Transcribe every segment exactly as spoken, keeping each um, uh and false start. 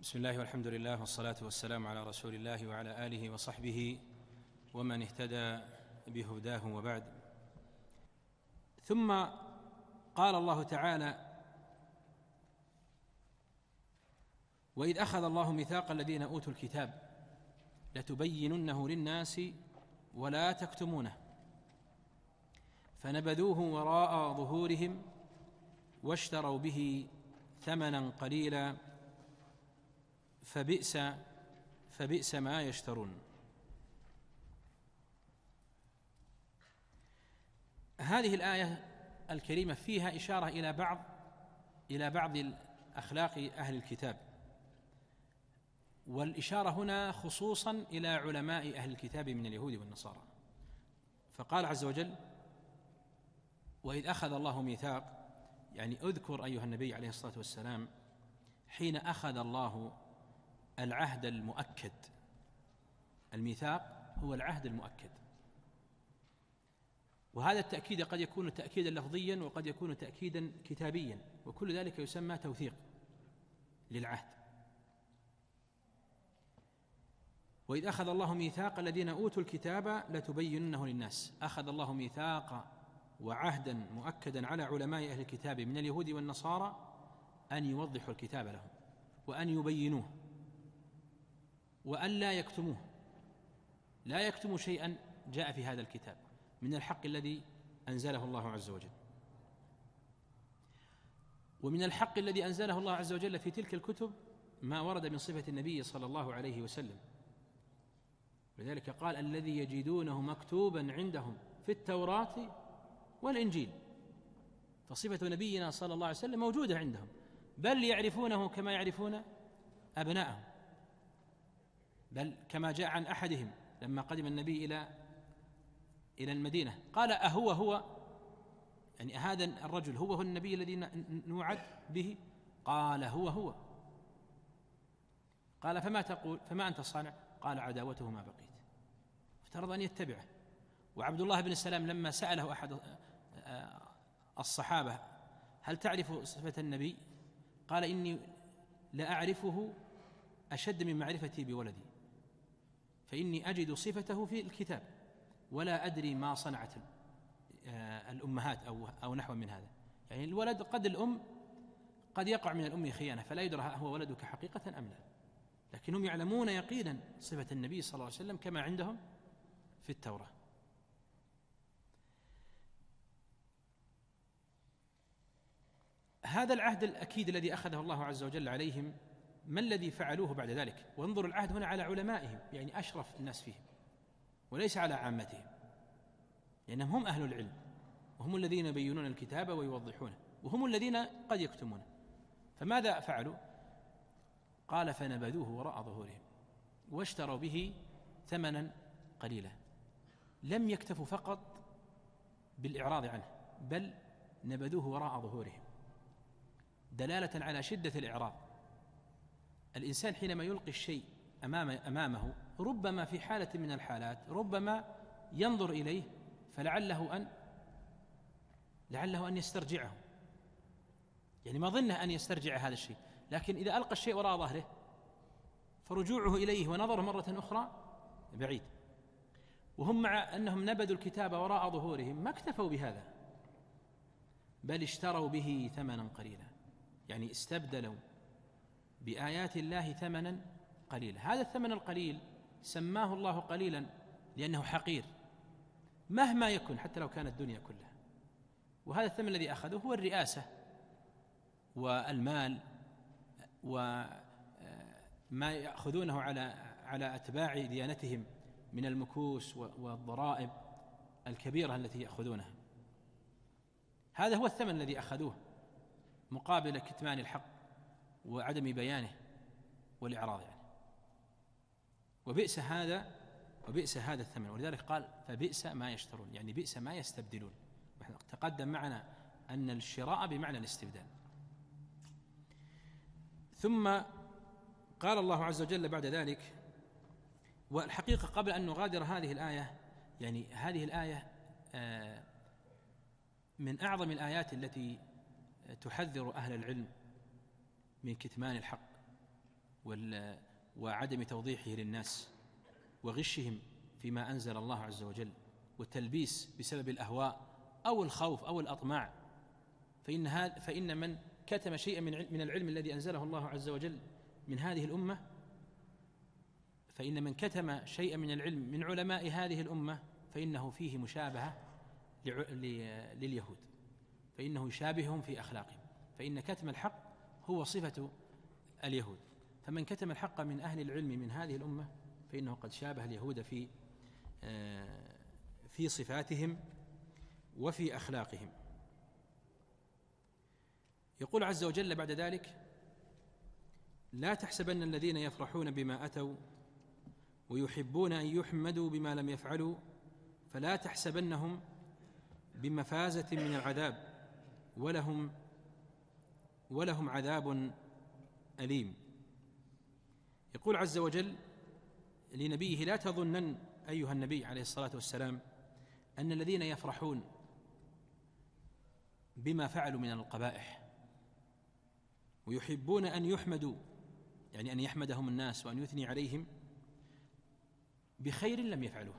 بسم الله والحمد لله والصلاة والسلام على رسول الله وعلى آله وصحبه ومن اهتدى بهداه وبعد. ثم قال الله تعالى: وإذ أخذ الله ميثاق الذين أوتوا الكتاب لتبيننه للناس ولا تكتمونه فنبذوه وراء ظهورهم واشتروا به ثمنا قليلا فبئس فبئس ما يشترون. هذه الآية الكريمة فيها إشارة إلى بعض إلى بعض أخلاق أهل الكتاب، والإشارة هنا خصوصا إلى علماء أهل الكتاب من اليهود والنصارى. فقال عز وجل: وإذ أخذ الله ميثاق، يعني اذكر أيها النبي عليه الصلاة والسلام حين أخذ الله العهد المؤكد. الميثاق هو العهد المؤكد، وهذا التأكيد قد يكون تأكيدا لفظيا وقد يكون تأكيدا كتابيا، وكل ذلك يسمى توثيق للعهد. وإذ أخذ الله ميثاق الذين أوتوا الكتاب لتبيننه للناس. أخذ الله ميثاق وعهدا مؤكدا على علماء أهل الكتاب من اليهود والنصارى أن يوضحوا الكتاب لهم وأن يبينوه وأن لا يكتموه، لا يكتموا شيئا جاء في هذا الكتاب من الحق الذي أنزله الله عز وجل. ومن الحق الذي أنزله الله عز وجل في تلك الكتب ما ورد من صفة النبي صلى الله عليه وسلم، لذلك قال: الذي يجدونه مكتوبا عندهم في التوراة والإنجيل. فصفة نبينا صلى الله عليه وسلم موجودة عندهم، بل يعرفونه كما يعرفون أبنائهم، بل كما جاء عن أحدهم لما قدم النبي إلى إلى المدينة قال: أهو هو، يعني هذا الرجل هو هو النبي الذي نوعد به؟ قال: هو هو. قال: فما تقول؟ فما أنت صانع؟ قال: عداوته ما بقيت. افترض أن يتبعه. وعبد الله بن السلام لما سأله أحد الصحابة: هل تعرف صفة النبي؟ قال: إني لأعرفه أشد من معرفتي بولدي، فإني أجد صفته في الكتاب ولا أدري ما صنعت الأمهات أو أو نحو من هذا. يعني الولد قد الأم قد يقع من الأم خيانة فلا يدرى هو ولدك حقيقة أم لا، لكنهم يعلمون يقينا صفة النبي صلى الله عليه وسلم كما عندهم في التوراة. هذا العهد الأكيد الذي أخذه الله عز وجل عليهم، ما الذي فعلوه بعد ذلك؟ وانظر العهد هنا على علمائهم، يعني أشرف الناس فيهم، وليس على عامتهم، لأنهم هم أهل العلم وهم الذين يبينون الكتاب ويوضحونه، وهم الذين قد يكتمونه. فماذا فعلوا؟ قال: فنبذوه وراء ظهورهم واشتروا به ثمنا قليلا. لم يكتفوا فقط بالإعراض عنه، بل نبذوه وراء ظهورهم، دلالة على شدة الإعراض. الإنسان حينما يلقي الشيء أمام أمامه ربما في حالة من الحالات ربما ينظر إليه فلعله أن لعله أن يسترجعه، يعني ما ظنه أن يسترجع هذا الشيء، لكن إذا ألقى الشيء وراء ظهره فرجوعه إليه ونظره مرة أخرى بعيد. وهم مع أنهم نبذوا الكتاب وراء ظهورهم ما اكتفوا بهذا، بل اشتروا به ثمنا قليلا، يعني استبدلوا بآيات الله ثمنا قليلا. هذا الثمن القليل سماه الله قليلا لأنه حقير مهما يكن، حتى لو كانت الدنيا كلها. وهذا الثمن الذي أخذوه هو الرئاسة والمال وما يأخذونه على على أتباع ديانتهم من المكوس والضرائب الكبيرة التي يأخذونها. هذا هو الثمن الذي أخذوه مقابل كتمان الحق وعدم بيانه والإعراض عنه. وبئس هذا وبئس هذا الثمن. ولذلك قال: فبئس ما يشترون، يعني بئس ما يستبدلون. تقدم معنا أن الشراء بمعنى الاستبدال. ثم قال الله عز وجل بعد ذلك، والحقيقة قبل أن نغادر هذه الآية، يعني هذه الآية من أعظم الآيات التي تحذر أهل العلم من كتمان الحق وعدم توضيحه للناس وغشهم فيما أنزل الله عز وجل والتلبيس بسبب الأهواء أو الخوف أو الأطماع، فإن هذا فإن من كتم شيئا من من العلم الذي أنزله الله عز وجل من هذه الأمة فإن من كتم شيئا من العلم من علماء هذه الأمة فإنه فيه مشابهة لليهود، فإنه يشابههم في أخلاقهم، فإن كتم الحق هو صفة اليهود، فمن كتم الحق من أهل العلم من هذه الأمة فإنه قد شابه اليهود في في صفاتهم وفي أخلاقهم. يقول عز وجل بعد ذلك: لا تحسبن الذين يفرحون بما أتوا ويحبون أن يحمدوا بما لم يفعلوا فلا تحسبنهم بمفازة من العذاب ولهم ولهم عذاب أليم. يقول عز وجل لنبيه: لا تظنن أيها النبي عليه الصلاة والسلام أن الذين يفرحون بما فعلوا من القبائح ويحبون أن يحمدوا، يعني أن يحمدهم الناس وأن يثني عليهم بخير لم يفعلوه،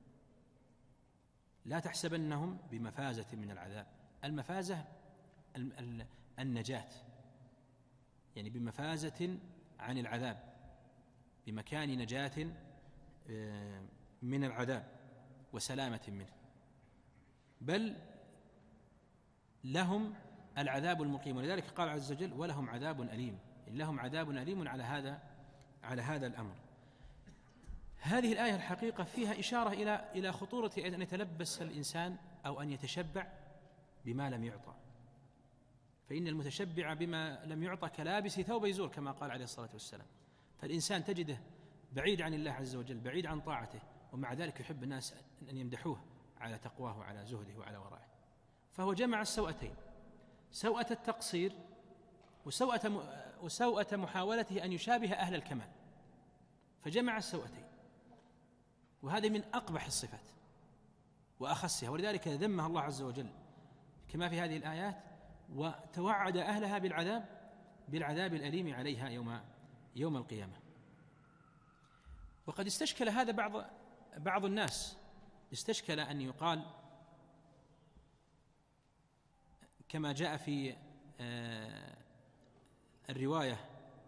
لا تحسبنهم بمفازة من العذاب. المفازة النجاة، يعني بمفازة عن العذاب، بمكان نجاة من العذاب وسلامة منه، بل لهم العذاب المقيم. ولذلك قال عز وجل: ولهم عذاب أليم، لهم عذاب أليم على هذا على هذا الأمر. هذه الآية الحقيقة فيها إشارة إلى إلى خطورة أن يتلبس الإنسان أو أن يتشبع بما لم يعطى، فإن المتشبع بما لم يعطى كلابس ثوب زور كما قال عليه الصلاة والسلام. فالإنسان تجده بعيد عن الله عز وجل، بعيد عن طاعته، ومع ذلك يحب الناس أن يمدحوه على تقواه وعلى زهده وعلى ورعه، فهو جمع السوءتين: سوءة التقصير وسوءة وسوءة محاولته أن يشابه أهل الكمال، فجمع السوءتين، وهذه من أقبح الصفات وأخسها، ولذلك ذمها الله عز وجل كما في هذه الآيات، وتوعد أهلها بالعذاب بالعذاب الأليم عليها يوم يوم القيامة. وقد استشكل هذا بعض بعض الناس، استشكل أن يقال كما جاء في الرواية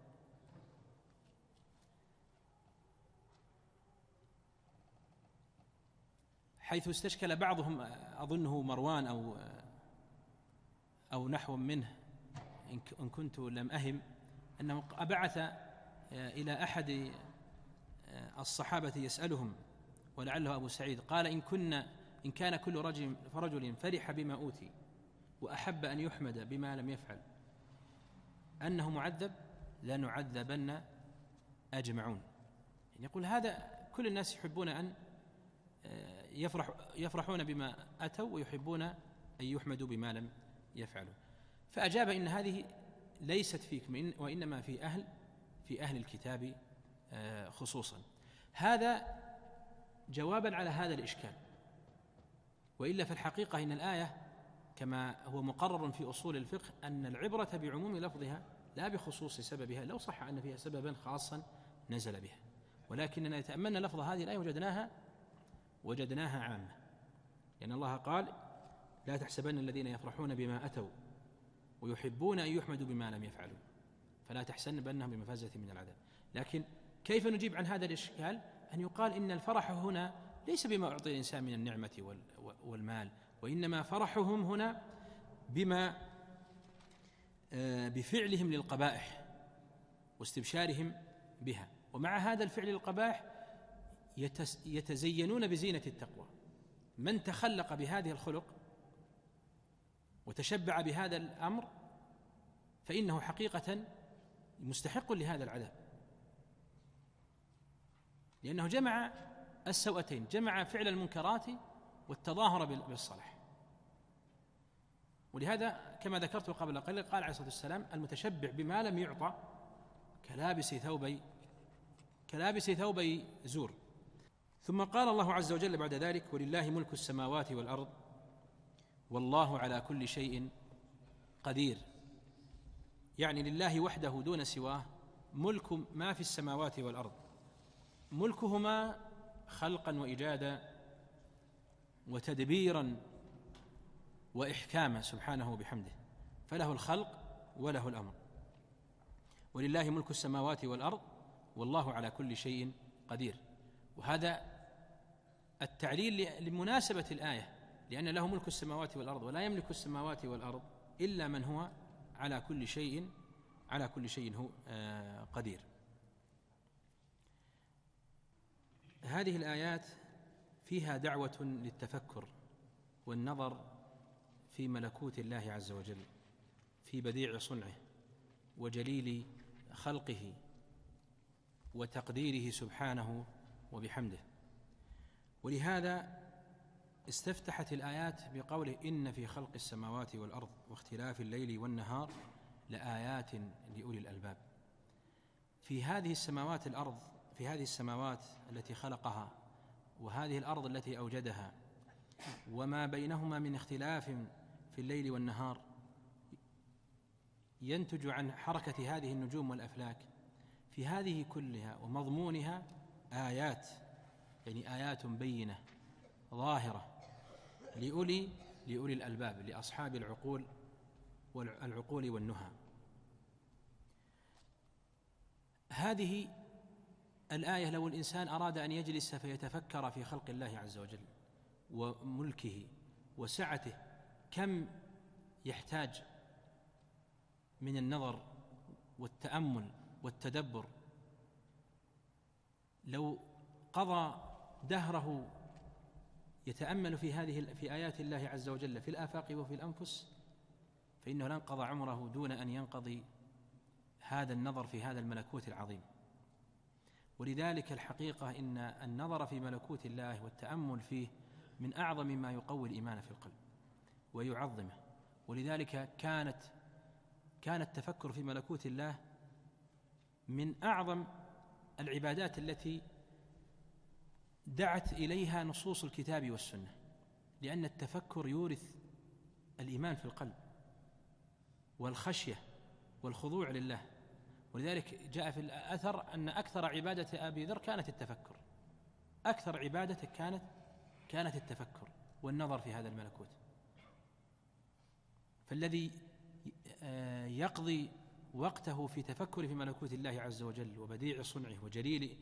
حيث استشكل بعضهم، أظنه مروان أو أو نحو منه إن كنت لم أهم، أنه أبعث إلى أحد الصحابة يسألهم ولعله أبو سعيد، قال: إن كنا إن كان كل رجل فرجل فرح بما أوتي وأحب أن يحمد بما لم يفعل أنه معذب لنعذبن أجمعون. يعني يقول هذا كل الناس يحبون أن يفرح يفرحون بما أتوا ويحبون أن يحمدوا بما لم يفعلوا. فأجاب: إن هذه ليست فيكم وإنما في أهل في أهل الكتاب خصوصا. هذا جوابا على هذا الإشكال، وإلا في الحقيقة إن الآية كما هو مقرر في أصول الفقه أن العبرة بعموم لفظها لا بخصوص سببها، لو صح أن فيها سببا خاصا نزل بها، ولكننا يتأملنا لفظ هذه الآية وجدناها وجدناها عامة، لأن الله قال: لا تحسبن الذين يفرحون بما أتوا ويحبون أن يحمدوا بما لم يفعلوا فلا تحسبنهم بمفازة من العذاب. لكن كيف نجيب عن هذا الإشكال؟ أن يقال إن الفرح هنا ليس بما أعطي الإنسان من النعمة والمال، وإنما فرحهم هنا بما بفعلهم للقبائح واستبشارهم بها، ومع هذا الفعل للقبائح يتزينون بزينة التقوى. من تخلق بهذه الخلق وتشبع بهذا الأمر فإنه حقيقة مستحق لهذا العذاب، لأنه جمع السوءتين، جمع فعل المنكرات والتظاهر بالصلاح. ولهذا كما ذكرت قبل قليل قال عليه الصلاة والسلام: المتشبع بما لم يعطى كلابس ثوبي كلابس ثوبي زور. ثم قال الله عز وجل بعد ذلك: ولله ملك السماوات والأرض والله على كل شيء قدير. يعني لله وحده دون سواه ملك ما في السماوات والأرض، ملكهما خلقا وإيجادا وتدبيرا وإحكاما سبحانه وبحمده، فله الخلق وله الأمر. ولله ملك السماوات والأرض والله على كل شيء قدير. وهذا التعليل لمناسبة الآية، لأن له ملك السماوات والأرض، ولا يملك السماوات والأرض إلا من هو على كل شيء على كل شيء هو قدير. هذه الآيات فيها دعوة للتفكر والنظر في ملكوت الله عز وجل، في بديع صنعه وجليل خلقه وتقديره سبحانه وبحمده. ولهذا استفتحت الآيات بقوله: إن في خلق السماوات والأرض واختلاف الليل والنهار لآيات لأولي الألباب. في هذه السماوات الأرض في هذه السماوات التي خلقها، وهذه الأرض التي أوجدها، وما بينهما من اختلاف في الليل والنهار ينتج عن حركة هذه النجوم والأفلاك، في هذه كلها ومضمونها آيات، يعني آيات بينة ظاهرة لأولي لأولي الألباب، لأصحاب العقول والعقول والنهى. هذه الآية لو الإنسان أراد أن يجلس فيتفكر في خلق الله عز وجل وملكه وسعته، كم يحتاج من النظر والتأمل والتدبر. لو قضى دهره يتأمل في هذه في آيات الله عز وجل في الآفاق وفي الأنفس، فإنه لن قضى عمره دون أن ينقضي هذا النظر في هذا الملكوت العظيم. ولذلك الحقيقة إن النظر في ملكوت الله والتأمل فيه من أعظم ما يقوي الإيمان في القلب ويعظمه. ولذلك كانت كان التفكر في ملكوت الله من أعظم العبادات التي دعت إليها نصوص الكتاب والسنة، لأن التفكر يورث الإيمان في القلب والخشية والخضوع لله. ولذلك جاء في الأثر أن أكثر عبادة أبي ذر كانت التفكر، أكثر عبادته كانت كانت التفكر والنظر في هذا الملكوت. فالذي يقضي وقته في تفكر في ملكوت الله عز وجل وبديع صنعه وجليل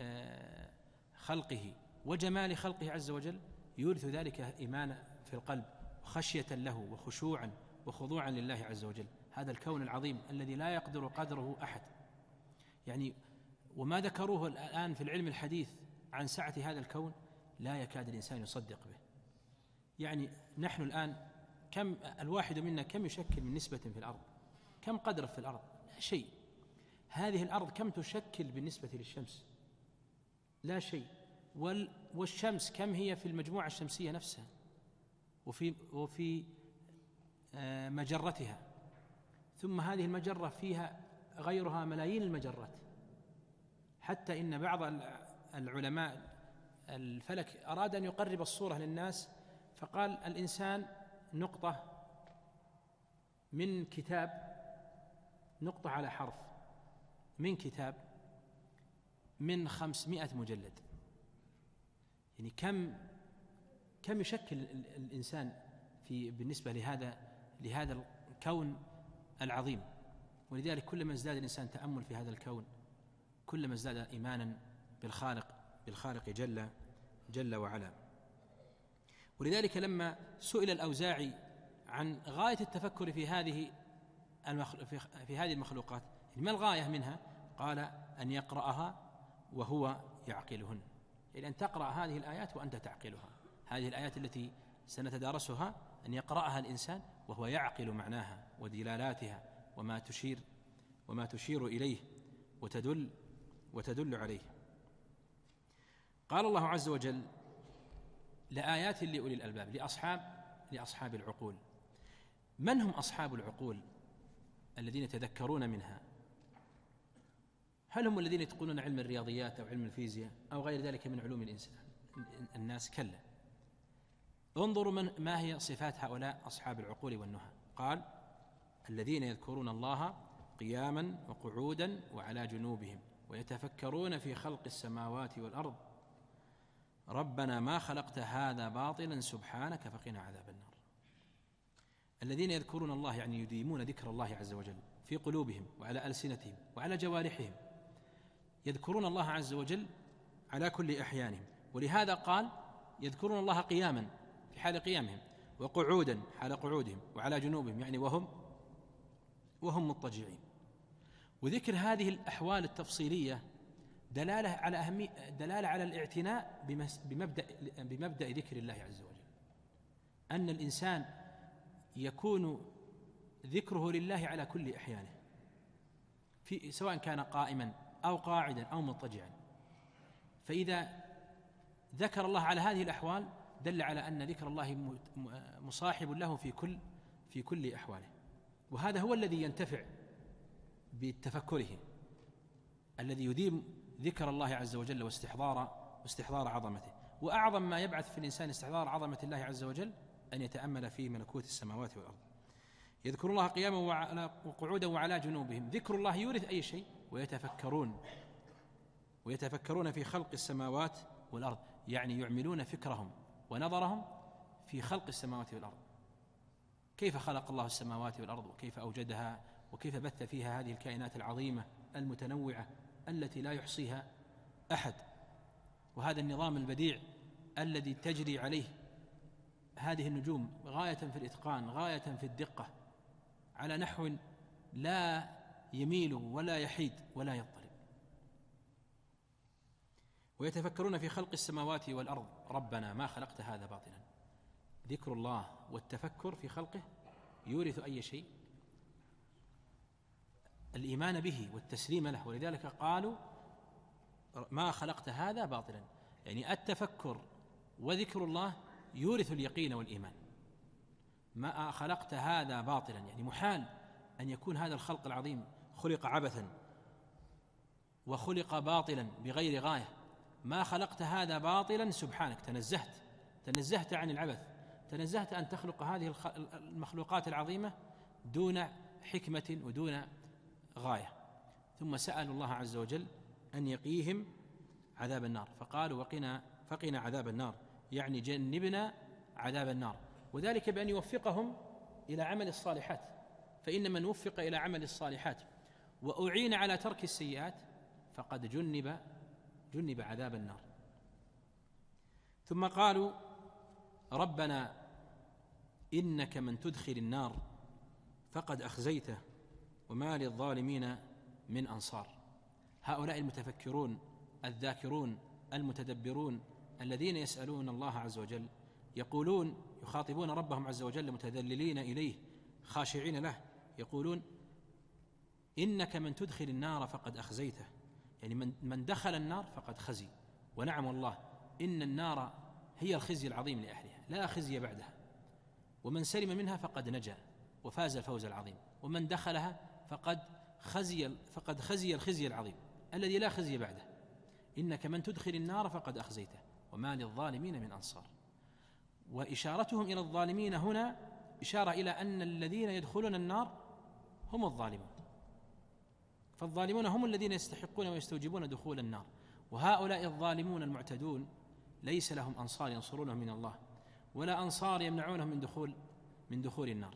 خلقه وجمال خلقه عز وجل يورث ذلك إيمانا في القلب خشية له وخشوعا وخضوعا لله عز وجل، هذا الكون العظيم الذي لا يقدر قدره أحد. يعني وما ذكروه الآن في العلم الحديث عن سعة هذا الكون لا يكاد الإنسان يصدق به. يعني نحن الآن كم الواحد منا كم يشكل من نسبة في الأرض؟ كم قدره في الأرض؟ لا شيء. هذه الأرض كم تشكل بالنسبة للشمس؟ لا شيء. والشمس كم هي في المجموعة الشمسية نفسها وفي وفي مجرتها، ثم هذه المجرة فيها غيرها ملايين المجرات. حتى إن بعض العلماء الفلك أراد أن يقرب الصورة للناس، فقال الإنسان نقطة من كتاب، نقطة على حرف من كتاب من خمسمائة مجلد. يعني كم كم يشكل الإنسان في بالنسبة لهذا لهذا الكون العظيم. ولذلك كلما ازداد الإنسان تأمل في هذا الكون كلما ازداد إيمانا بالخالق بالخالق جل جل وعلا. ولذلك لما سئل الأوزاعي عن غاية التفكر في هذه في هذه المخلوقات، ما الغاية منها؟ قال أن يقرأها وهو يعقلهن، يعني أن تقرأ هذه الآيات وأنت تعقلها. هذه الآيات التي سنتدارسها أن يقرأها الإنسان وهو يعقل معناها ودلالاتها وما تشير وما تشير إليه وتدل وتدل عليه. قال الله عز وجل: لآيات لأولي الألباب، لأصحاب لأصحاب العقول. من هم أصحاب العقول الذين يتذكرون منها؟ هل هم الذين يتقنون علم الرياضيات أو علم الفيزياء أو غير ذلك من علوم الإنسان الناس؟ كلا. انظروا من ما هي صفات هؤلاء أصحاب العقول والنهى. قال: الذين يذكرون الله قياما وقعودا وعلى جنوبهم ويتفكرون في خلق السماوات والأرض ربنا ما خلقت هذا باطلا سبحانك فقنا عذاب النار. الذين يذكرون الله يعني يديمون ذكر الله عز وجل في قلوبهم وعلى ألسنتهم وعلى جوارحهم، يذكرون الله عز وجل على كل أحيانهم، ولهذا قال يذكرون الله قياما في حال قيامهم، وقعودا حال قعودهم، وعلى جنوبهم يعني وهم وهم مضطجعين. وذكر هذه الأحوال التفصيلية دلالة على أهمية دلالة على الاعتناء بمبدأ بمبدأ ذكر الله عز وجل، أن الإنسان يكون ذكره لله على كل أحيانه، في سواء كان قائما أو قاعدا أو مضطجعا. فإذا ذكر الله على هذه الأحوال دل على أن ذكر الله مصاحب له في كل في كل أحواله، وهذا هو الذي ينتفع بتفكره، الذي يديم ذكر الله عز وجل واستحضار واستحضار عظمته. وأعظم ما يبعث في الإنسان استحضار عظمة الله عز وجل أن يتأمل في ملكوت السماوات والأرض. يذكر الله قياما وقعودا وعلى جنوبهم، ذكر الله يورث أي شيء، ويتفكرون ويتفكرون في خلق السماوات والأرض، يعني يعملون فكرهم ونظرهم في خلق السماوات والأرض، كيف خلق الله السماوات والأرض وكيف أوجدها وكيف بث فيها هذه الكائنات العظيمة المتنوعة التي لا يحصيها أحد، وهذا النظام البديع الذي تجري عليه هذه النجوم غاية في الإتقان، غاية في الدقة، على نحو لا يميل ولا يحيد ولا يضطرب. ويتفكرون في خلق السماوات والأرض ربنا ما خلقت هذا باطلا. ذكر الله والتفكر في خلقه يورث أي شيء الإيمان به والتسليم له، ولذلك قالوا ما خلقت هذا باطلا، يعني التفكر وذكر الله يورث اليقين والإيمان. ما خلقت هذا باطلا يعني محال أن يكون هذا الخلق العظيم خلق عبثا وخلق باطلا بغير غاية. ما خلقت هذا باطلا سبحانك، تنزهت تنزهت عن العبث، تنزهت أن تخلق هذه المخلوقات العظيمة دون حكمة ودون غاية. ثم سألوا الله عز وجل أن يقيهم عذاب النار، فقالوا وقنا فقنا عذاب النار، يعني جنبنا عذاب النار، وذلك بأن يوفقهم إلى عمل الصالحات، فإن من وفق إلى عمل الصالحات وأعين على ترك السيئات فقد جنب جنب عذاب النار. ثم قالوا ربنا إنك من تدخل النار فقد أخزيته وما للظالمين من أنصار. هؤلاء المتفكرون الذاكرون المتدبرون الذين يسألون الله عز وجل يقولون، يخاطبون ربهم عز وجل متذللين إليه خاشعين له، يقولون إنك من تدخل النار فقد أخزيته، يعني من من دخل النار فقد خزي. ونعم والله إن النار هي الخزي العظيم لأهلها، لا خزي بعدها، ومن سلم منها فقد نجا وفاز الفوز العظيم، ومن دخلها فقد خزي فقد خزي الخزي العظيم الذي لا خزي بعده. إنك من تدخل النار فقد أخزيته وما للظالمين من أنصار. وإشارتهم إلى الظالمين هنا إشارة إلى أن الذين يدخلون النار هم الظالمون، فالظالمون هم الذين يستحقون ويستوجبون دخول النار، وهؤلاء الظالمون المعتدون ليس لهم أنصار ينصرونهم من الله ولا أنصار يمنعونهم من دخول من دخول النار.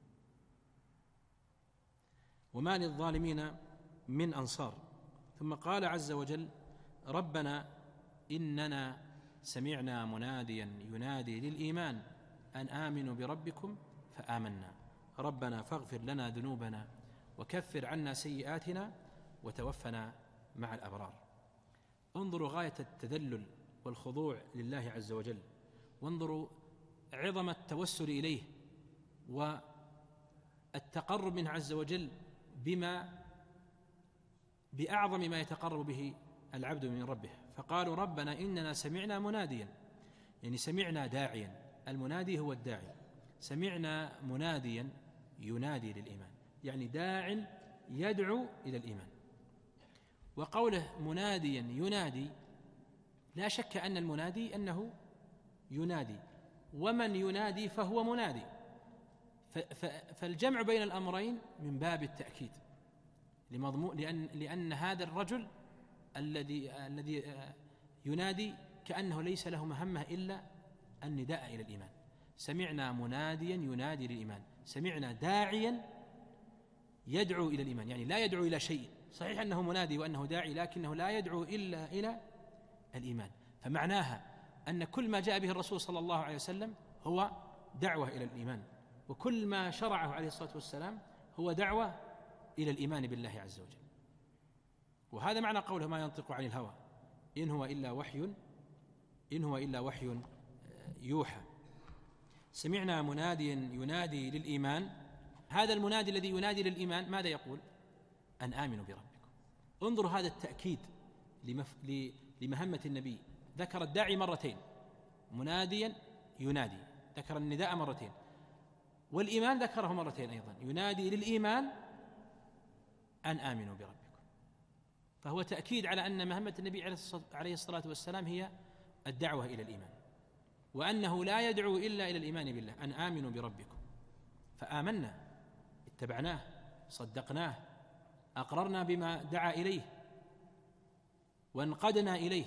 وما للظالمين من أنصار. ثم قال عز وجل ربنا إننا سمعنا مناديا ينادي للإيمان أن آمنوا بربكم فآمنا ربنا فاغفر لنا ذنوبنا وكفر عنا سيئاتنا وتوفنا مع الأبرار. انظروا غاية التذلل والخضوع لله عز وجل، وانظروا عظم التوسل إليه والتقرب منه عز وجل بما بأعظم ما يتقرب به العبد من ربه. فقالوا ربنا إننا سمعنا مناديا، يعني سمعنا داعيا، المنادي هو الداعي، سمعنا مناديا ينادي للإيمان، يعني داع يدعو إلى الإيمان. وقوله مناديا ينادي لا شك أن المنادي أنه ينادي، ومن ينادي فهو منادي، فالجمع بين الأمرين من باب التأكيد، لمضمون لأن لأن هذا الرجل الذي الذي ينادي كأنه ليس له مهمة إلا النداء إلى الإيمان. سمعنا مناديا ينادي للإيمان، سمعنا داعيا يدعو إلى الإيمان، يعني لا يدعو إلى شيء، صحيح أنه منادي وأنه داعي لكنه لا يدعو إلا إلى الإيمان. فمعناها أن كل ما جاء به الرسول صلى الله عليه وسلم هو دعوة إلى الإيمان، وكل ما شرعه عليه الصلاة والسلام هو دعوة إلى الإيمان بالله عز وجل. وهذا معنى قوله ما ينطق عن الهوى إن هو إلا وحي إن هو إلا وحي يوحى. سمعنا مناديا ينادي للإيمان، هذا المنادي الذي ينادي للإيمان ماذا يقول؟ أن آمنوا بربكم. انظروا هذا التأكيد لمف... لمهمة النبي، ذكر الداعي مرتين، مناديا ينادي، ذكر النداء مرتين، والإيمان ذكره مرتين أيضا، ينادي للإيمان أن آمنوا بربكم. فهو تأكيد على أن مهمة النبي عليه الصلاة والسلام هي الدعوة إلى الإيمان، وأنه لا يدعو إلا إلى الإيمان بالله، أن آمنوا بربكم. فآمنا، اتبعناه، صدقناه، أقررنا بما دعا إليه وانقدنا إليه،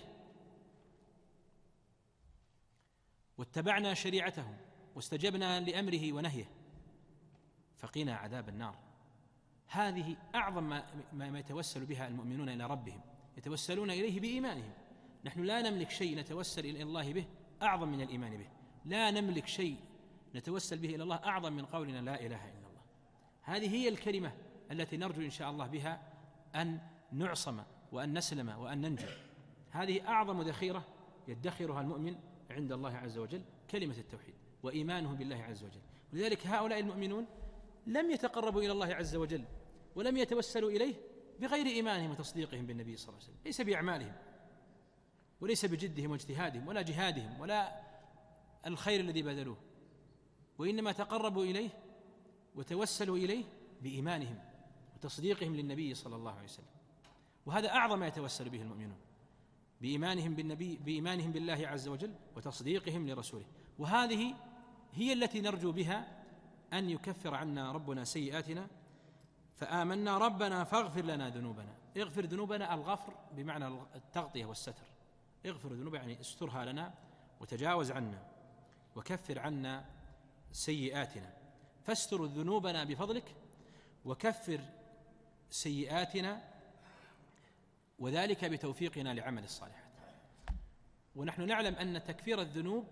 واتبعنا شريعته واستجبنا لأمره ونهيه، فقنا عذاب النار. هذه أعظم ما, ما يتوسل بها المؤمنون إلى ربهم، يتوسلون إليه بإيمانهم. نحن لا نملك شيء نتوسل إلى الله به أعظم من الإيمان به، لا نملك شيء نتوسل به إلى الله أعظم من قولنا لا إله إلا الله. هذه هي الكلمة التي نرجو إن شاء الله بها أن نعصم وأن نسلم وأن ننجو. هذه أعظم ذخيرة يدخرها المؤمن عند الله عز وجل، كلمة التوحيد وإيمانه بالله عز وجل. ولذلك هؤلاء المؤمنون لم يتقربوا إلى الله عز وجل ولم يتوسلوا إليه بغير إيمانهم وتصديقهم بالنبي صلى الله عليه وسلم، ليس بأعمالهم وليس بجدهم واجتهادهم ولا جهادهم ولا الخير الذي بذلوه، وإنما تقربوا إليه وتوسلوا إليه بإيمانهم وتصديقهم للنبي صلى الله عليه وسلم. وهذا أعظم ما يتوسل به المؤمنون، بإيمانهم بالنبي، بإيمانهم بالله عز وجل وتصديقهم لرسوله. وهذه هي التي نرجو بها أن يكفر عنا ربنا سيئاتنا. فآمنا ربنا فاغفر لنا ذنوبنا. اغفر ذنوبنا، الغفر بمعنى التغطية والستر، اغفر ذنوبنا يعني استرها لنا وتجاوز عنا، وكفر عنا سيئاتنا. فاستر ذنوبنا بفضلك وكفر سيئاتنا، وذلك بتوفيقنا لعمل الصالحات. ونحن نعلم أن تكفير الذنوب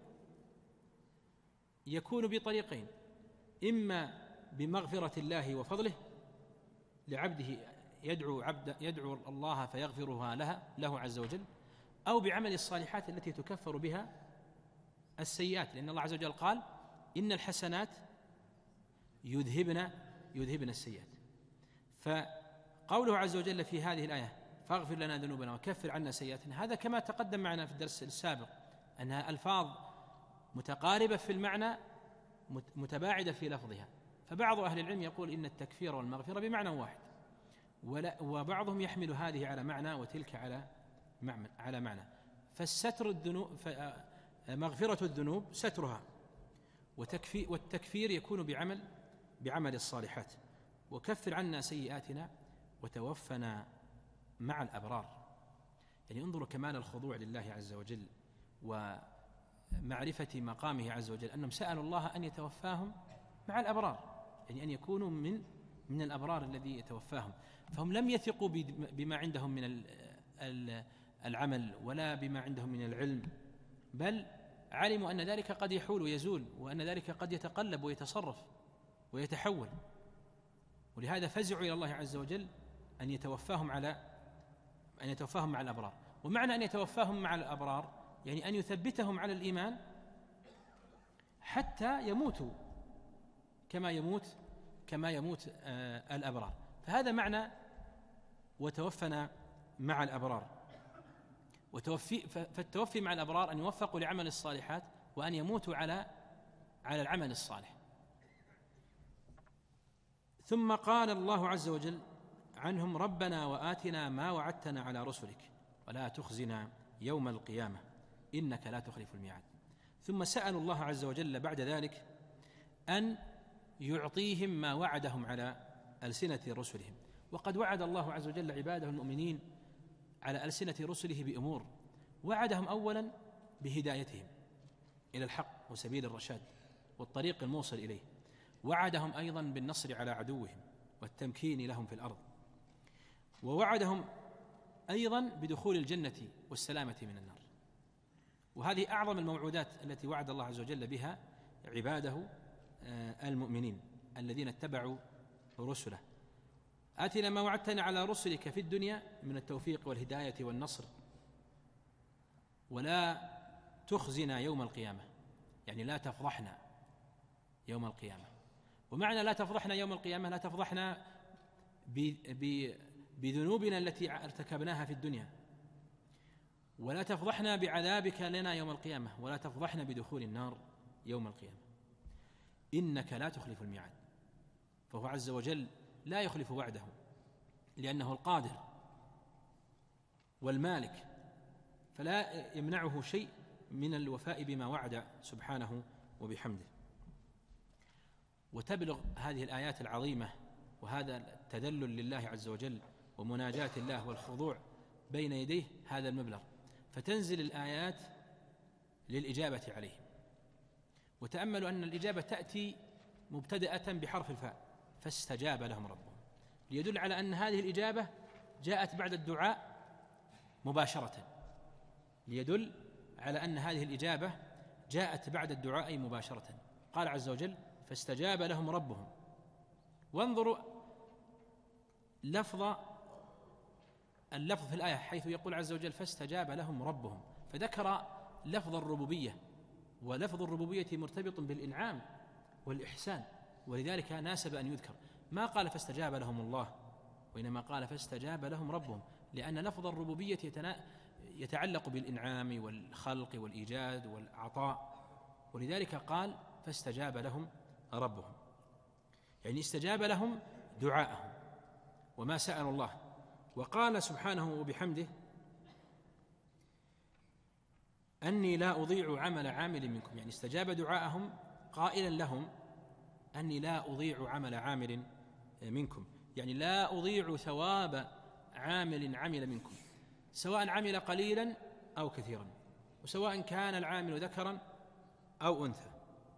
يكون بطريقين، إما بمغفرة الله وفضله لعبده، يدعو عبد يدعو الله فيغفرها لها له عز وجل، أو بعمل الصالحات التي تكفر بها السيئات، لأن الله عز وجل قال إن الحسنات يذهبن يذهبن السيئات. فقوله عز وجل في هذه الآية فاغفر لنا ذنوبنا وكفر عنا سيئاتنا، هذا كما تقدم معنا في الدرس السابق أنها ألفاظ متقاربة في المعنى متباعدة في لفظها. فبعض أهل العلم يقول إن التكفير والمغفرة بمعنى واحد، وبعضهم يحمل هذه على معنى وتلك على على معنى. فالستر الذنوب، مغفرة الذنوب سترها، والتكفير يكون بعمل بعمل الصالحات. وكفر عنا سيئاتنا وتوفنا مع الأبرار. يعني انظروا كمال الخضوع لله عز وجل ومعرفة مقامه عز وجل، أنهم سألوا الله أن يتوفاهم مع الأبرار، يعني أن يكونوا من من الأبرار الذي يتوفاهم. فهم لم يثقوا بما عندهم من العمل ولا بما عندهم من العلم، بل علموا أن ذلك قد يحول ويزول، وأن ذلك قد يتقلب ويتصرف ويتحول. ولهذا فزعوا إلى الله عز وجل أن يتوفاهم على أن يتوفاهم مع الأبرار. ومعنى أن يتوفاهم مع الأبرار يعني أن يثبتهم على الإيمان حتى يموتوا كما يموت كما يموت آه الأبرار. فهذا معنى وتوفنا مع الأبرار. وتوفي فالتوفي مع الأبرار أن يوفقوا لعمل الصالحات وأن يموتوا على على العمل الصالح. ثم قال الله عز وجل عنهم ربنا وآتنا ما وعدتنا على رسلك ولا تخزنا يوم القيامة إنك لا تخلف الميعاد. ثم سألوا الله عز وجل بعد ذلك أن يعطيهم ما وعدهم على ألسنة رسلهم، وقد وعد الله عز وجل عباده المؤمنين على ألسنة رسله بأمور. وعدهم أولا بهدايتهم إلى الحق وسبيل الرشاد والطريق الموصل إليه، وعدهم أيضا بالنصر على عدوهم والتمكين لهم في الأرض، ووعدهم أيضا بدخول الجنة والسلامة من النار. وهذه أعظم الموعودات التي وعد الله عز وجل بها عباده المؤمنين الذين اتبعوا رسله. آتنا ما وعدتنا على رسلك في الدنيا من التوفيق والهداية والنصر، ولا تخزنا يوم القيامة، يعني لا تفضحنا يوم القيامة. ومعنى لا تفضحنا يوم القيامة لا تفضحنا بذنوبنا التي ارتكبناها في الدنيا، ولا تفضحنا بعذابك لنا يوم القيامة، ولا تفضحنا بدخول النار يوم القيامة. إنك لا تخلف الميعاد، فهو عز وجل لا يخلف وعده لأنه القادر والمالك، فلا يمنعه شيء من الوفاء بما وعد سبحانه وبحمده. وتبلغ هذه الآيات العظيمة وهذا التذلل لله عز وجل ومناجاة الله والخضوع بين يديه هذا المبلغ، فتنزل الآيات للإجابة عليه. وتأملوا أن الإجابة تأتي مبتدأة بحرف الفاء، فاستجاب لهم ربهم، ليدل على أن هذه الإجابة جاءت بعد الدعاء مباشرة، ليدل على أن هذه الإجابة جاءت بعد الدعاء مباشرة. قال عز وجل فاستجاب لهم ربهم. وانظروا لفظ اللفظ في الآية حيث يقول عز وجل فاستجاب لهم ربهم، فذكر لفظ الربوبية، ولفظ الربوبية مرتبط بالإنعام والإحسان، ولذلك ناسب أن يذكر. ما قال فاستجاب لهم الله، وإنما قال فاستجاب لهم ربهم، لأن لفظ الربوبية يتعلق بالإنعام والخلق والإيجاد والعطاء، ولذلك قال فاستجاب لهم ربهم، يعني استجاب لهم دعاءهم وما سألوا الله. وقال سبحانه وبحمده أني لا أضيع عمل عامل منكم، يعني استجاب دعاءهم قائلا لهم أني لا أضيع عمل عامل منكم، يعني لا أضيع ثواب عامل عمل منكم، سواء عمل قليلا أو كثيرا، وسواء كان العامل ذكرا أو أنثى،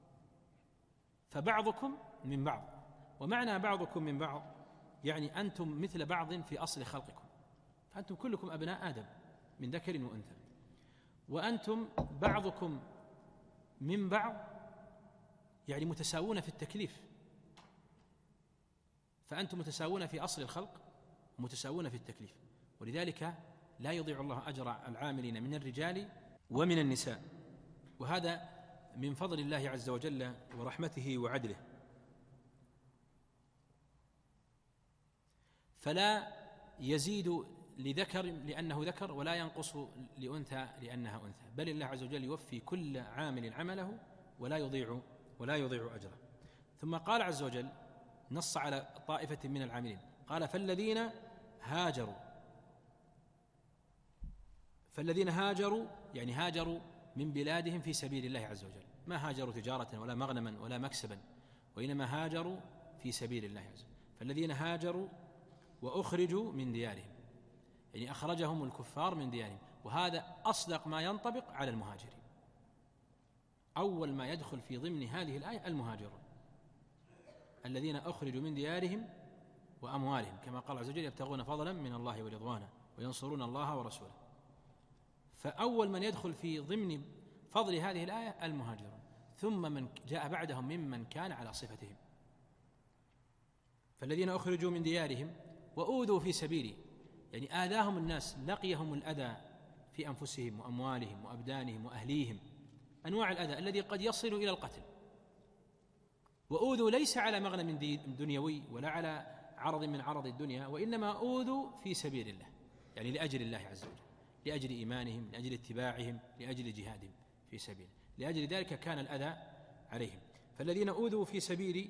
فبعضكم من بعض. ومعنى بعضكم من بعض يعني أنتم مثل بعض في أصل خلقكم، فأنتم كلكم أبناء آدم من ذكر وأنثى، وأنتم بعضكم من بعض يعني متساوون في التكليف، فأنتم متساوون في أصل الخلق ومتساوون في التكليف، ولذلك لا يضيع الله أجر العاملين من الرجال ومن النساء. وهذا من فضل الله عز وجل ورحمته وعدله. فلا يزيد لذكر لأنه ذكر، ولا ينقص لأنثى لأنها أنثى، بل الله عز وجل يوفي كل عامل عمله ولا يضيع ولا يضيع أجره. ثم قال عز وجل نص على طائفة من العاملين، قال فالذين هاجروا فالذين هاجروا يعني هاجروا من بلادهم في سبيل الله عز وجل، ما هاجروا تجارة ولا مغنما ولا مكسبا، وإنما هاجروا في سبيل الله عز وجل. فالذين هاجروا وأخرجوا من ديارهم، يعني أخرجهم الكفار من ديارهم، وهذا أصدق ما ينطبق على المهاجرين. أول ما يدخل في ضمن هذه الآية المهاجرون الذين أخرجوا من ديارهم وأموالهم، كما قال عز وجل يبتغون فضلا من الله ورضوانا وينصرون الله ورسوله. فأول من يدخل في ضمن فضل هذه الآية المهاجرون، ثم من جاء بعدهم ممن كان على صفتهم. فالذين أخرجوا من ديارهم وأوذوا في سبيلي، يعني آذاهم الناس، لقيهم الأذى في أنفسهم وأموالهم وأبدانهم وأهليهم، أنواع الأذى الذي قد يصل إلى القتل. وأوذوا ليس على مغنم دنيوي ولا على عرض من عرض الدنيا، وإنما أوذوا في سبيل الله، يعني لأجل الله عز وجل، لأجل إيمانهم، لأجل اتباعهم، لأجل جهادهم في سبيله، لأجل ذلك كان الأذى عليهم. فالذين أوذوا في سبيلي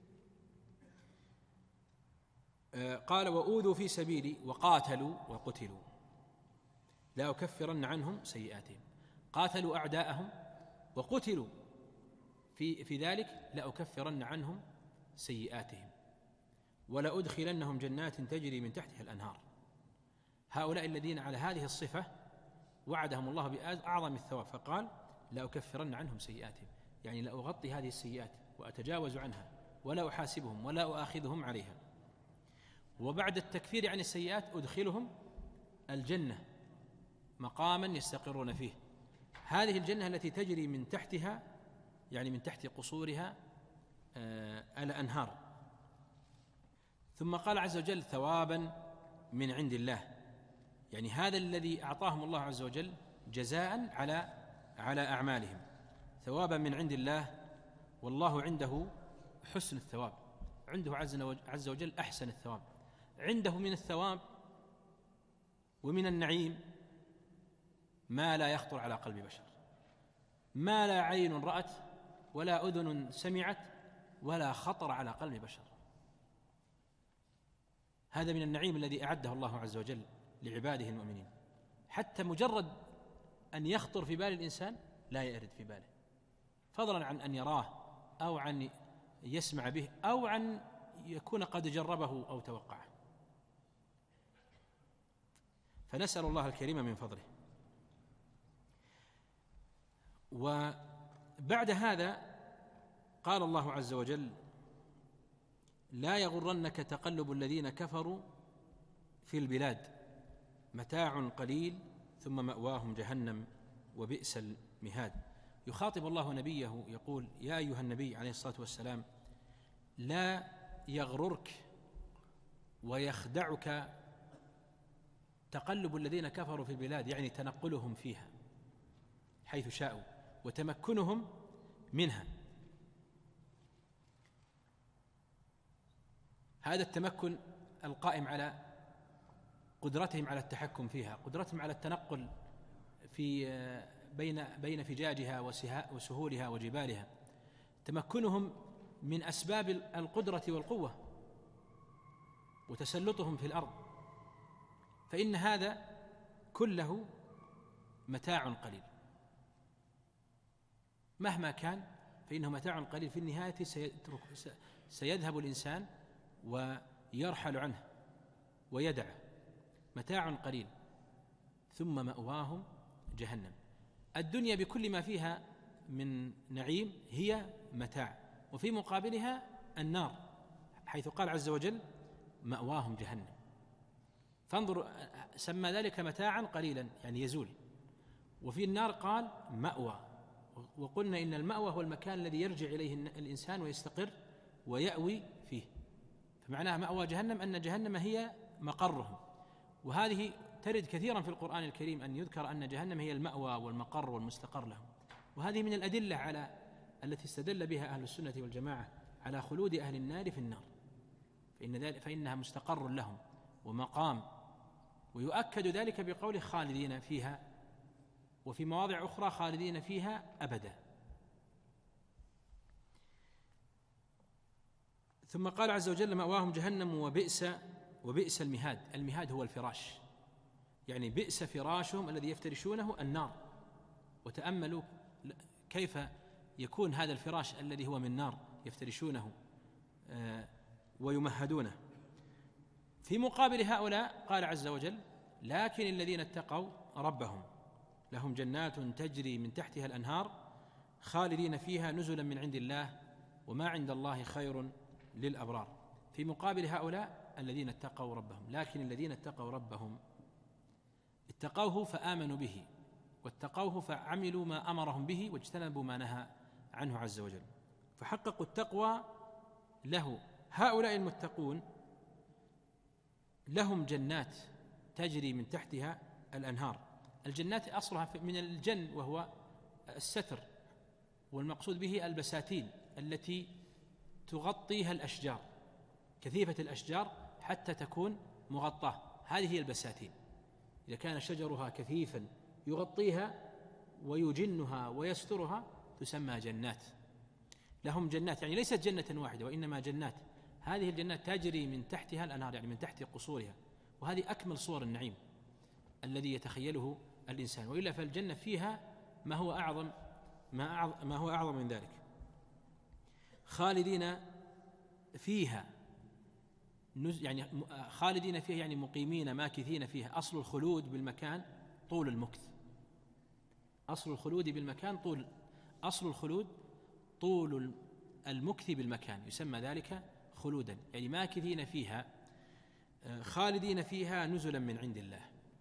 قال وأوذوا في سبيلي وقاتلوا وقتلوا لا أكفرن عنهم سيئاتهم، قاتلوا أعداءهم وقتلوا في, في ذلك لا أكفرن عنهم سيئاتهم. ولأدخلنهم جنات تجري من تحتها الأنهار. هؤلاء الذين على هذه الصفة وعدهم الله بأعظم الثواب، فقال لأكفرن عنهم سيئاتهم، يعني لأغطي هذه السيئات وأتجاوز عنها ولا أحاسبهم ولا أؤاخذهم عليها. وبعد التكفير عن السيئات أدخلهم الجنة مقاما يستقرون فيه. هذه الجنة التي تجري من تحتها، يعني من تحت قصورها الأنهار. ثم قال عز وجل ثوابا من عند الله، يعني هذا الذي أعطاهم الله عز وجل جزاء على على أعمالهم، ثوابا من عند الله، والله عنده حسن الثواب، عنده عز وجل أحسن الثواب، عنده من الثواب ومن النعيم ما لا يخطر على قلب بشر، ما لا عين رأت ولا أذن سمعت ولا خطر على قلب بشر. هذا من النعيم الذي أعده الله عز وجل لعباده المؤمنين، حتى مجرد أن يخطر في بال الإنسان لا يرد في باله، فضلا عن أن يراه أو عن يسمع به أو عن يكون قد جربه أو توقعه. فنسأل الله الكريم من فضله. وبعد هذا قال الله عز وجل لا يغرنك تقلب الذين كفروا في البلاد متاع قليل ثم مأواهم جهنم وبئس المهاد. يخاطب الله نبيه يقول يا أيها النبي عليه الصلاة والسلام لا يغررك ويخدعك تقلب الذين كفروا في البلاد، يعني تنقلهم فيها حيث شاءوا وتمكنهم منها. هذا التمكن القائم على قدرتهم على التحكم فيها، قدرتهم على التنقل في بين بين فجاجها وسهولها وجبالها، تمكنهم من أسباب القدرة والقوة وتسلطهم في الأرض، فإن هذا كله متاع قليل مهما كان، فإنه متاع قليل في النهاية سيذهب الإنسان ويرحل عنه ويدعه، متاع قليل ثم مأواهم جهنم. الدنيا بكل ما فيها من نعيم هي متاع، وفي مقابلها النار، حيث قال عز وجل مأواهم جهنم. فانظر، سمى ذلك متاعا قليلا يعني يزول، وفي النار قال مأوى، وقلنا إن المأوى هو المكان الذي يرجع إليه الإنسان ويستقر ويأوي فيه، فمعناها مأوى جهنم أن جهنم هي مقرهم. وهذه ترد كثيرا في القرآن الكريم أن يذكر أن جهنم هي المأوى والمقر والمستقر لهم، وهذه من الأدلة على التي استدل بها أهل السنة والجماعة على خلود أهل النار في النار، فإن ذلك فإنها مستقر لهم ومقام. ويؤكد ذلك بقول خالدين فيها، وفي مواضع أخرى خالدين فيها أبدا. ثم قال عز وجل مأواهم جهنم وبئس وبئس المهاد. المهاد هو الفراش، يعني بئس فراشهم الذي يفترشونه النار. وتأملوا كيف يكون هذا الفراش الذي هو من نار يفترشونه ويمهدونه. في مقابل هؤلاء قال عز وجل لكن الذين اتقوا ربهم لهم جنات تجري من تحتها الأنهار خالدين فيها نزلا من عند الله وما عند الله خير للأبرار. في مقابل هؤلاء الذين اتقوا ربهم، لكن الذين اتقوا ربهم اتقوه فآمنوا به واتقوه فعملوا ما أمرهم به واجتنبوا ما نهى عنه عز وجل، فحققوا التقوى له. هؤلاء المتقون لهم جنات تجري من تحتها الأنهار. الجنات أصلها من الجن وهو الستر، والمقصود به البساتين التي تغطيها الأشجار، كثيفة الأشجار حتى تكون مغطاة، هذه هي البساتين. إذا كان شجرها كثيفا يغطيها ويجنها ويسترها تسمى جنات. لهم جنات يعني ليست جنة واحدة وإنما جنات، هذه الجنات تجري من تحتها الأنهار يعني من تحت قصورها، وهذه أكمل صور النعيم الذي يتخيله الإنسان، وإلا فالجنة فيها ما هو أعظم ما, أعظم ما هو أعظم من ذلك. خالدين فيها يعني خالدين فيه يعني مقيمين ماكثين فيه. أصل الخلود بالمكان طول المكث، أصل الخلود بالمكان طول أصل الخلود طول المكث بالمكان، يسمى ذلك خلودا، يعني ماكثين فيها خالدين فيها نزلا من عند الله.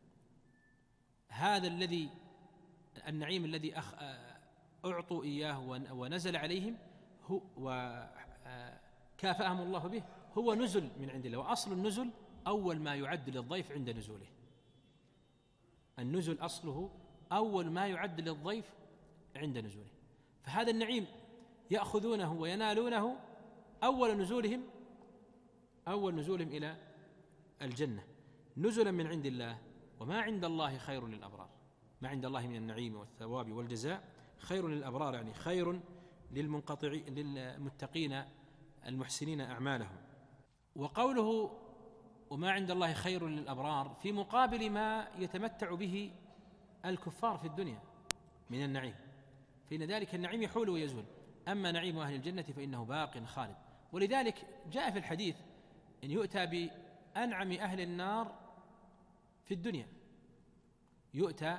هذا الذي النعيم الذي أعطوا إياه ونزل عليهم هو وكافأهم الله به هو نزل من عند الله. وأصل النزل أول ما يعد للضيف عند نزوله، النزل أصله أول ما يعد للضيف عند نزوله. فهذا النعيم يأخذونه وينالونه أول نزولهم أول نزولهم إلى الجنة نزلا من عند الله. وما عند الله خير للأبرار، ما عند الله من النعيم والثواب والجزاء خير للأبرار، يعني خير للمنقطعين للمتقين المحسنين أعمالهم. وقوله وما عند الله خير للأبرار في مقابل ما يتمتع به الكفار في الدنيا من النعيم، فإن ذلك النعيم يحول ويزول. أما نعيم أهل الجنة فإنه باق خالد. ولذلك جاء في الحديث أن يؤتى بأنعم أهل النار في الدنيا، يؤتى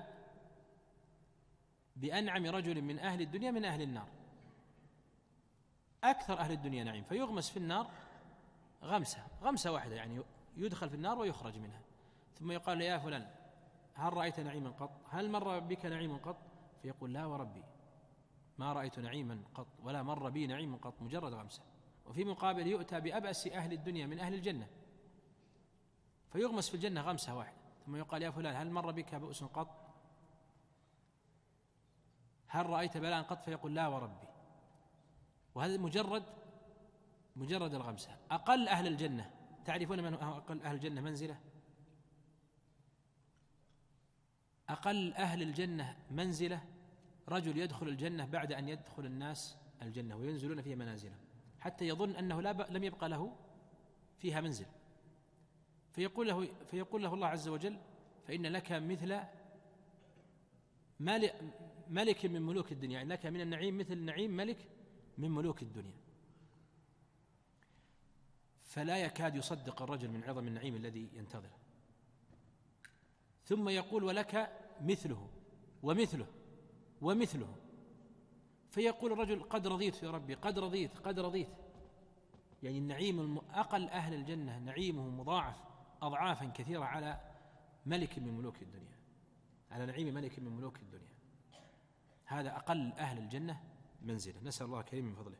بأنعم رجل من أهل الدنيا من أهل النار، أكثر أهل الدنيا نعيم، فيغمس في النار غمسة غمسة واحدة، يعني يدخل في النار ويخرج منها، ثم يقال يا فلان هل رأيت نعيما قط؟ هل مر بك نعيم قط؟ فيقول لا وربي ما رأيت نعيما قط ولا مر بي نعيم قط، مجرد غمسة. وفي مقابل يؤتى بأبأس أهل الدنيا من أهل الجنة فيغمس في الجنة غمسة واحدة، ثم يقال يا فلان هل مر بك بؤس قط؟ هل رأيت بلاء قط؟ فيقول لا وربي. وهذا مجرد مجرد الغمسة. أقل أهل الجنة، تعرفون من هو أقل أهل الجنة منزلة؟ أقل أهل الجنة منزلة رجل يدخل الجنة بعد أن يدخل الناس الجنة وينزلون فيها منازلهم حتى يظن أنه لا ب... لم يبقى له فيها منزل، فيقول له فيقول له الله عز وجل فإن لك مثل ملك من ملوك الدنيا، يعني لك من النعيم مثل نعيم ملك من ملوك الدنيا. فلا يكاد يصدق الرجل من عظم النعيم الذي ينتظره. ثم يقول ولك مثله ومثله ومثله، فيقول الرجل قد رضيت يا ربي قد رضيت قد رضيت. يعني النعيم أقل أهل الجنة نعيمه مضاعف أضعافا كثيرة على ملك من ملوك الدنيا، على نعيم ملك من ملوك الدنيا. هذا أقل أهل الجنة منزلة، نسأل الله الكريم من فضله.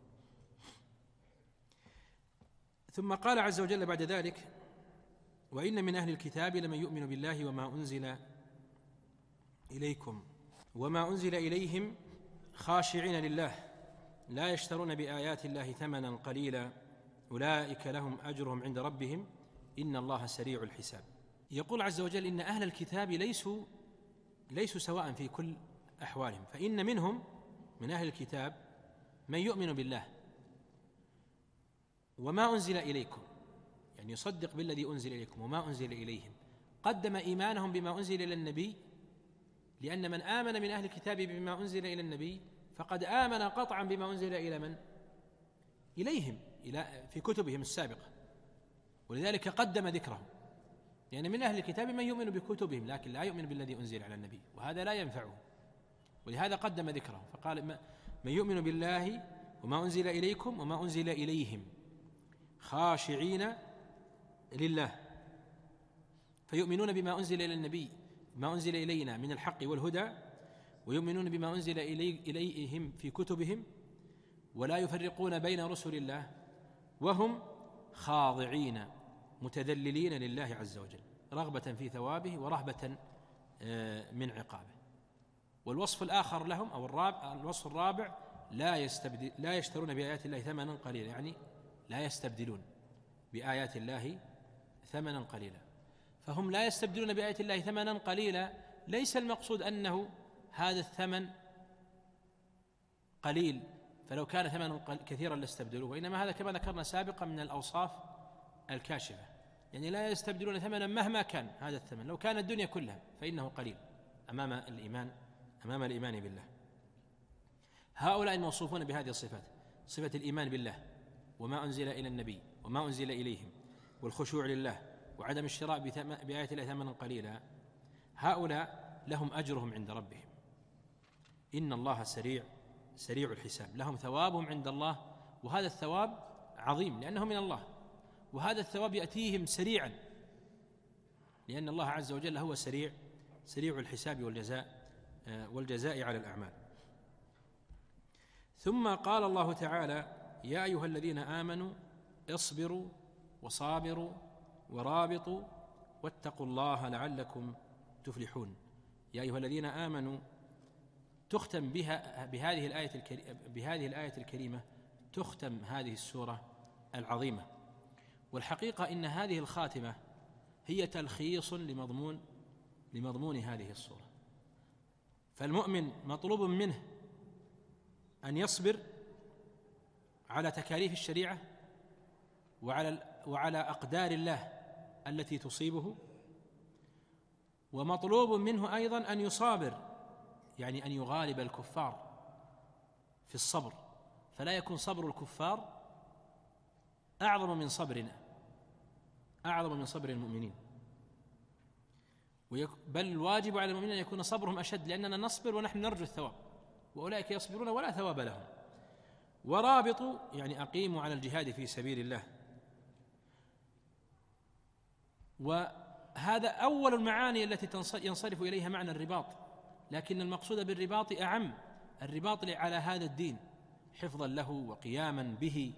ثم قال عز وجل بعد ذلك وإن من أهل الكتاب لمن يؤمن بالله وما أنزل إليكم وما أنزل إليهم خاشعين لله لا يشترون بآيات الله ثمنا قليلا أولئك لهم أجرهم عند ربهم إن الله سريع الحساب. يقول عز وجل إن أهل الكتاب ليسوا ليسوا سواء في كل أحوالهم، فإن منهم من أهل الكتاب من يؤمن بالله وما أنزل إليكم، يعني يصدق بالذي أنزل إليكم وما أنزل إليهم، قدم إيمانهم بما أنزل إلى النبي، لأن من آمن من أهل الكتاب بما أنزل إلى النبي فقد آمن قطعا بما أنزل إلى من؟ إليهم إلى في كتبهم السابقة، ولذلك قدم ذكرهم، لأن يعني من أهل الكتاب من يؤمن بكتبهم لكن لا يؤمن بالذي أنزل على النبي، وهذا لا ينفعه، ولهذا قدم ذكرهم فقال من يؤمن بالله وما أنزل إليكم وما أنزل إليهم خاشعين لله، فيؤمنون بما أنزل إلى النبي ما أنزل إلينا من الحق والهدى، ويؤمنون بما أنزل إلي إليهم في كتبهم، ولا يفرقون بين رسل الله، وهم خاضعين متذللين لله عز وجل رغبة في ثوابه ورهبة من عقابه. والوصف الآخر لهم أو الرابع الوصف الرابع لا يستبدل لا يشترون بآيات الله ثمنا قليلا، يعني لا يستبدلون بآيات الله ثمنا قليلا. فهم لا يستبدلون بآيات الله ثمنا قليلا، ليس المقصود أنه هذا الثمن قليل فلو كان ثمنا كثيرا لاستبدلوه، وإنما هذا كما ذكرنا سابقا من الأوصاف الكاشفة، يعني لا يستبدلون ثمنا مهما كان هذا الثمن، لو كان الدنيا كلها فإنه قليل أمام الإيمان أمام الإيمان بالله. هؤلاء الموصوفون بهذه الصفات، صفة الإيمان بالله وما أنزل إلى النبي وما أنزل إليهم، والخشوع لله وعدم الشراء بآية الله ثمنا قليلا، هؤلاء لهم أجرهم عند ربهم، إن الله سريع سريع الحساب، لهم ثوابهم عند الله، وهذا الثواب عظيم لأنه من الله، وهذا الثواب يأتيهم سريعا لأن الله عز وجل هو سريع سريع الحساب والجزاء والجزاء على الأعمال. ثم قال الله تعالى: يا أيها الذين آمنوا اصبروا وصابروا ورابطوا واتقوا الله لعلكم تفلحون. يا أيها الذين آمنوا تختم بها بهذه الآية الكريمة بهذه الآية الكريمة تختم هذه السورة العظيمة. والحقيقة إن هذه الخاتمة هي تلخيص لمضمون لمضمون هذه السورة. فالمؤمن مطلوب منه أن يصبر على تكاليف الشريعة وعلى وعلى أقدار الله التي تصيبه، ومطلوب منه أيضا أن يصابر، يعني أن يغالب الكفار في الصبر، فلا يكون صبر الكفار أعظم من صبرنا أعظم من صبر المؤمنين، بل الواجب على المؤمنين أن يكون صبرهم أشد، لأننا نصبر ونحن نرجو الثواب، وأولئك يصبرون ولا ثواب لهم. ورابطوا يعني أقيموا على الجهاد في سبيل الله، وهذا أول المعاني التي ينصرف إليها معنى الرباط، لكن المقصود بالرباط أعم، الرباط على هذا الدين حفظا له وقياما به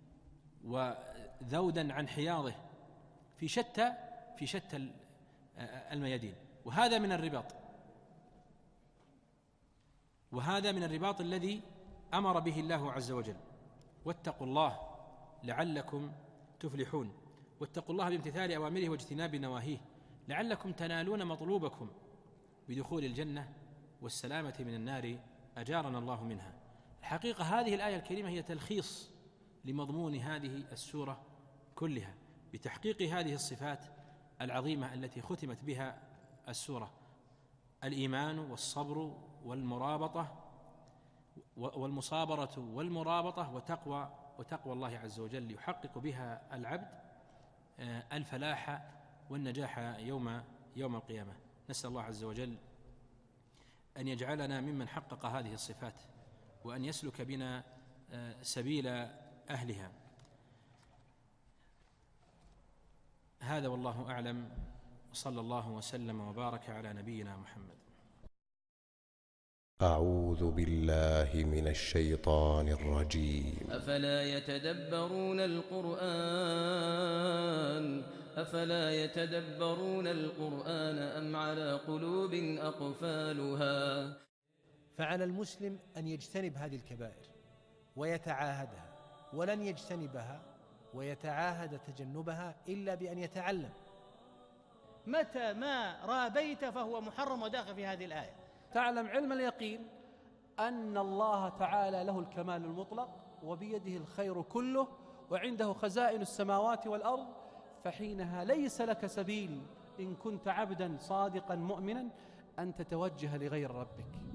وذودا عن حياضه في شتى في شتى الميادين، وهذا من الرباط وهذا من الرباط الذي أمر به الله عز وجل. واتقوا الله لعلكم تفلحون، واتقوا الله بامتثال أوامره واجتناب نواهيه لعلكم تنالون مطلوبكم بدخول الجنة والسلامة من النار أجارنا الله منها. الحقيقة هذه الآية الكريمة هي تلخيص لمضمون هذه السورة كلها، بتحقيق هذه الصفات العظيمة التي ختمت بها السورة: الإيمان والصبر والمرابطة والمصابرة والمرابطة وتقوى وتقوى الله عز وجل يحقق بها العبد الفلاح والنجاح يوم يوم القيامة. نسأل الله عز وجل أن يجعلنا ممن حقق هذه الصفات، وأن يسلك بنا سبيل أهلها. هذا والله أعلم، وصلى الله وسلم وبارك على نبينا محمد. أعوذ بالله من الشيطان الرجيم. أفلا يتدبرون القرآن أفلا يتدبرون القرآن أم على قلوب أقفالها. فعلى المسلم أن يجتنب هذه الكبائر ويتعاهدها، ولن يجتنبها ويتعاهد تجنبها إلا بأن يتعلم. متى ما رابيت فهو محرم وداخل في هذه الآية. تعلم علم اليقين أن الله تعالى له الكمال المطلق وبيده الخير كله وعنده خزائن السماوات والأرض، فحينها ليس لك سبيل إن كنت عبدا صادقا مؤمنا أن تتوجه لغير ربك.